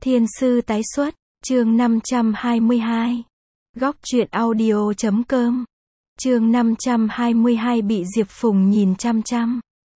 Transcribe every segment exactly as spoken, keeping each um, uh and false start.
Thiên sư tái xuất, chương năm trăm hai mươi hai. Góc truyện audio chấm com. Chương năm trăm hai mươi hai bị Diệp Phùng nhìn chăm chăm.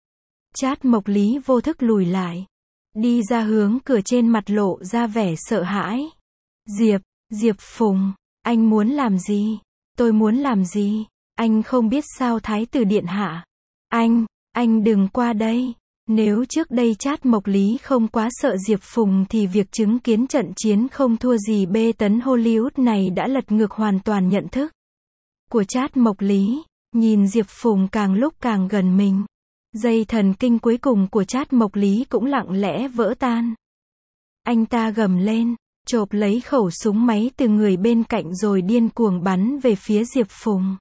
Trát Mộc Lý vô thức lùi lại. Đi ra hướng cửa, trên mặt lộ ra vẻ sợ hãi. Diệp, Diệp Phùng, anh muốn làm gì? Tôi muốn làm gì? Anh không biết sao Thái tử điện hạ? Anh, anh đừng qua đây. Nếu trước đây Trát Mộc Lý không quá sợ Diệp Phùng thì việc chứng kiến trận chiến không thua gì bê tấn Hollywood này đã lật ngược hoàn toàn nhận thức của Trát Mộc Lý. Nhìn Diệp Phùng càng lúc càng gần mình, dây thần kinh cuối cùng của Trát Mộc Lý cũng lặng lẽ vỡ tan. Anh ta gầm lên, chộp lấy khẩu súng máy từ người bên cạnh rồi điên cuồng bắn về phía Diệp Phùng.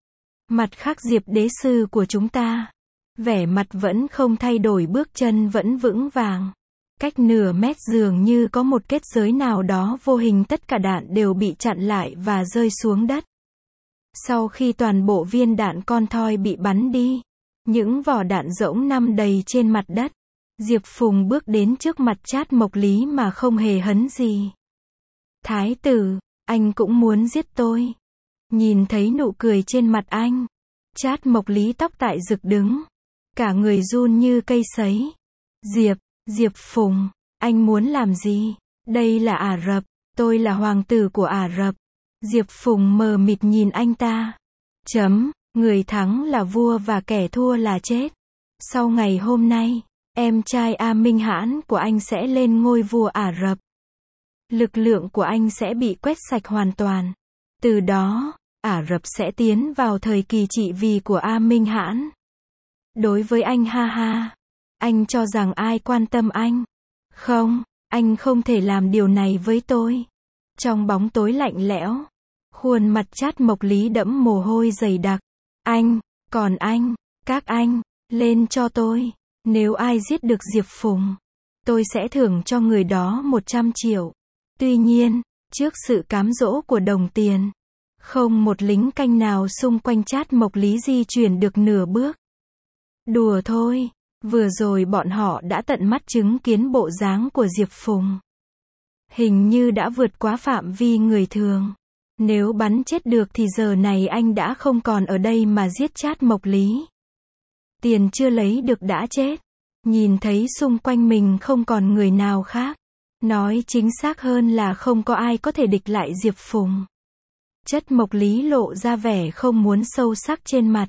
Mặt khác Diệp đế sư của chúng ta, vẻ mặt vẫn không thay đổi, bước chân vẫn vững vàng. Cách nửa mét dường như có một kết giới nào đó vô hình, tất cả đạn đều bị chặn lại và rơi xuống đất. Sau khi toàn bộ viên đạn con thoi bị bắn đi, những vỏ đạn rỗng nằm đầy trên mặt đất. Diệp Phùng bước đến trước mặt Trát Mộc Lý mà không hề hấn gì. Thái tử, anh cũng muốn giết tôi. Nhìn thấy nụ cười trên mặt anh, Trát Mộc Lý tóc tại rực đứng, cả người run như cây sấy. Diệp, Diệp Phùng, anh muốn làm gì? Đây là Ả Rập, tôi là hoàng tử của Ả Rập. Diệp Phùng mờ mịt nhìn anh ta. Chấm, người thắng là vua và kẻ thua là chết. Sau ngày hôm nay, em trai A Minh Hãn của anh sẽ lên ngôi vua Ả Rập. Lực lượng của anh sẽ bị quét sạch hoàn toàn. Từ đó, Ả Rập sẽ tiến vào thời kỳ trị vì của A Minh Hãn. Đối với anh, ha ha, anh cho rằng ai quan tâm anh? Không, anh không thể làm điều này với tôi. Trong bóng tối lạnh lẽo, khuôn mặt Trát Mộc Lý đẫm mồ hôi dày đặc. Anh, còn anh, các anh, lên cho tôi. Nếu ai giết được Diệp Phùng, tôi sẽ thưởng cho người đó một trăm triệu. Tuy nhiên, trước sự cám dỗ của đồng tiền, không một lính canh nào xung quanh Trát Mộc Lý di chuyển được nửa bước. Đùa thôi, vừa rồi bọn họ đã tận mắt chứng kiến bộ dáng của Diệp Phùng. Hình như đã vượt quá phạm vi người thường. Nếu bắn chết được thì giờ này anh đã không còn ở đây mà giết Trát Mộc Lý. Tiền chưa lấy được đã chết. Nhìn thấy xung quanh mình không còn người nào khác. Nói chính xác hơn là không có ai có thể địch lại Diệp Phùng. Trát Mộc Lý lộ ra vẻ không muốn sâu sắc trên mặt.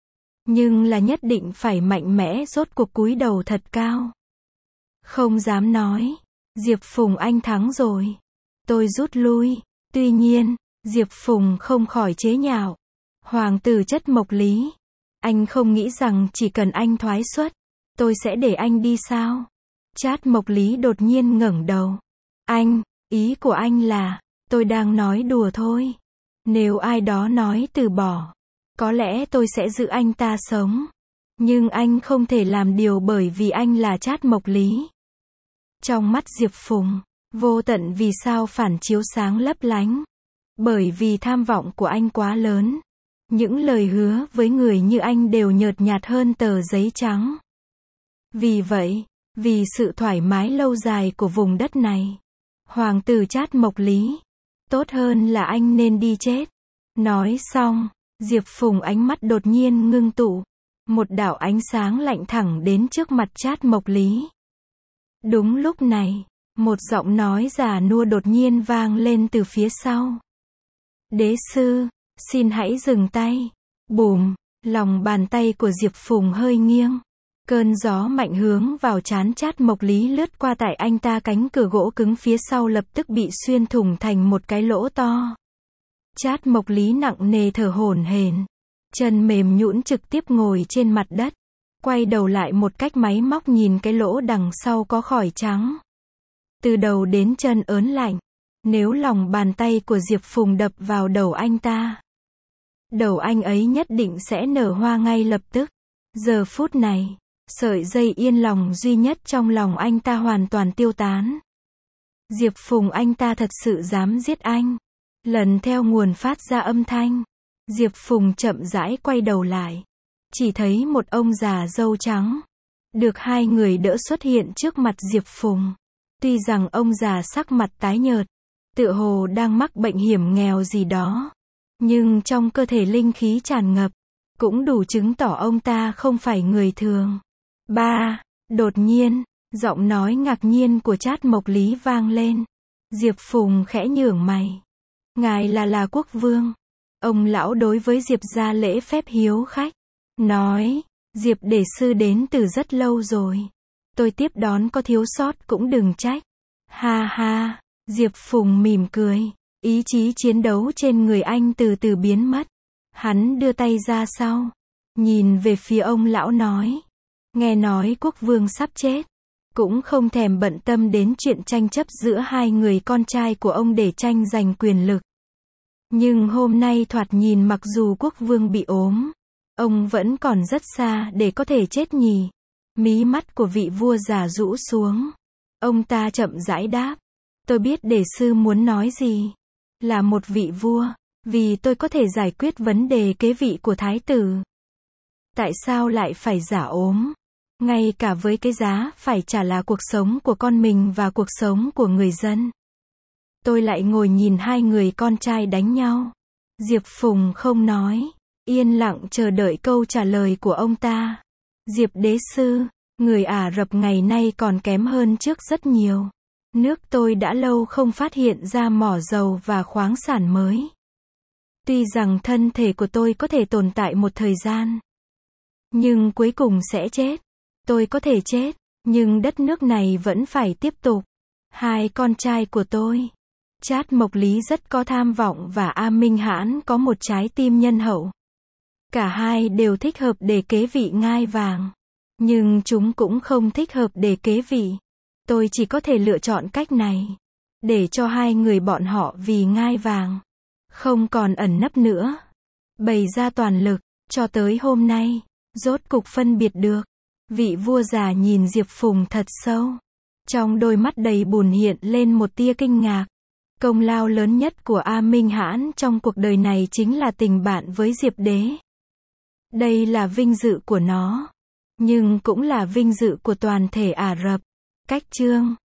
Nhưng là nhất định phải mạnh mẽ, rốt cuộc cúi đầu thật cao. Không dám nói. Diệp Phùng, anh thắng rồi. Tôi rút lui. Tuy nhiên, Diệp Phùng không khỏi chế nhạo. Hoàng tử Trát Mộc Lý, anh không nghĩ rằng chỉ cần anh thoái xuất, tôi sẽ để anh đi sao? Trát Mộc Lý đột nhiên ngẩng đầu. Anh, ý của anh là, tôi đang nói đùa thôi. Nếu ai đó nói từ bỏ, có lẽ tôi sẽ giữ anh ta sống. Nhưng anh không thể làm điều bởi vì anh là Trát Mộc Lý. Trong mắt Diệp Phùng, vô tận vì sao phản chiếu sáng lấp lánh. Bởi vì tham vọng của anh quá lớn. Những lời hứa với người như anh đều nhợt nhạt hơn tờ giấy trắng. Vì vậy, vì sự thoải mái lâu dài của vùng đất này, hoàng tử Trát Mộc Lý, tốt hơn là anh nên đi chết. Nói xong, Diệp Phùng ánh mắt đột nhiên ngưng tụ. Một đạo ánh sáng lạnh thẳng đến trước mặt Trát Mộc Lý. Đúng lúc này, một giọng nói già nua đột nhiên vang lên từ phía sau. Đế sư, xin hãy dừng tay. Bùm, lòng bàn tay của Diệp Phùng hơi nghiêng. Cơn gió mạnh hướng vào trán Trát Mộc Lý lướt qua tại anh ta, cánh cửa gỗ cứng phía sau lập tức bị xuyên thủng thành một cái lỗ to. Trát Mộc Lý nặng nề thở hổn hển, chân mềm nhũn trực tiếp ngồi trên mặt đất, quay đầu lại một cách máy móc nhìn cái lỗ đằng sau có khói trắng. Từ đầu đến chân ớn lạnh. Nếu lòng bàn tay của Diệp Phùng đập vào đầu anh ta, đầu anh ấy nhất định sẽ nở hoa ngay lập tức. Giờ phút này, sợi dây yên lòng duy nhất trong lòng anh ta hoàn toàn tiêu tán. Diệp Phùng, anh ta thật sự dám giết anh. Lần theo nguồn phát ra âm thanh, Diệp Phùng chậm rãi quay đầu lại. Chỉ thấy một ông già râu trắng, được hai người đỡ xuất hiện trước mặt Diệp Phùng. Tuy rằng ông già sắc mặt tái nhợt, tựa hồ đang mắc bệnh hiểm nghèo gì đó, nhưng trong cơ thể linh khí tràn ngập, cũng đủ chứng tỏ ông ta không phải người thường. Ba, đột nhiên, giọng nói ngạc nhiên của Trát Mộc Lý vang lên. Diệp Phùng khẽ nhướng mày. Ngài là là quốc vương. Ông lão đối với Diệp gia lễ phép hiếu khách. Nói, Diệp đề sư đến từ rất lâu rồi. Tôi tiếp đón có thiếu sót cũng đừng trách. Ha ha, Diệp Phùng mỉm cười. Ý chí chiến đấu trên người anh từ từ biến mất. Hắn đưa tay ra sau. Nhìn về phía ông lão nói. Nghe nói quốc vương sắp chết. Cũng không thèm bận tâm đến chuyện tranh chấp giữa hai người con trai của ông để tranh giành quyền lực. Nhưng hôm nay thoạt nhìn mặc dù quốc vương bị ốm, ông vẫn còn rất xa để có thể chết nhỉ. Mí mắt của vị vua già rũ xuống. Ông ta chậm rãi đáp. Tôi biết đề sư muốn nói gì. Là một vị vua, vì tôi có thể giải quyết vấn đề kế vị của thái tử. Tại sao lại phải giả ốm? Ngay cả với cái giá phải trả là cuộc sống của con mình và cuộc sống của người dân. Tôi lại ngồi nhìn hai người con trai đánh nhau. Diệp Phùng không nói, yên lặng chờ đợi câu trả lời của ông ta. Diệp đế sư, người Ả Rập ngày nay còn kém hơn trước rất nhiều. Nước tôi đã lâu không phát hiện ra mỏ dầu và khoáng sản mới. Tuy rằng thân thể của tôi có thể tồn tại một thời gian, nhưng cuối cùng sẽ chết. Tôi có thể chết, nhưng đất nước này vẫn phải tiếp tục. Hai con trai của tôi, Trát Mộc Lý rất có tham vọng và A Minh Hãn có một trái tim nhân hậu. Cả hai đều thích hợp để kế vị ngai vàng. Nhưng chúng cũng không thích hợp để kế vị. Tôi chỉ có thể lựa chọn cách này. Để cho hai người bọn họ vì ngai vàng. Không còn ẩn nấp nữa. Bày ra toàn lực, cho tới hôm nay. Rốt cục phân biệt được. Vị vua già nhìn Diệp Phùng thật sâu. Trong đôi mắt đầy buồn hiện lên một tia kinh ngạc. Công lao lớn nhất của A Minh Hãn trong cuộc đời này chính là tình bạn với Diệp đế. Đây là vinh dự của nó. Nhưng cũng là vinh dự của toàn thể Ả Rập. Cách chương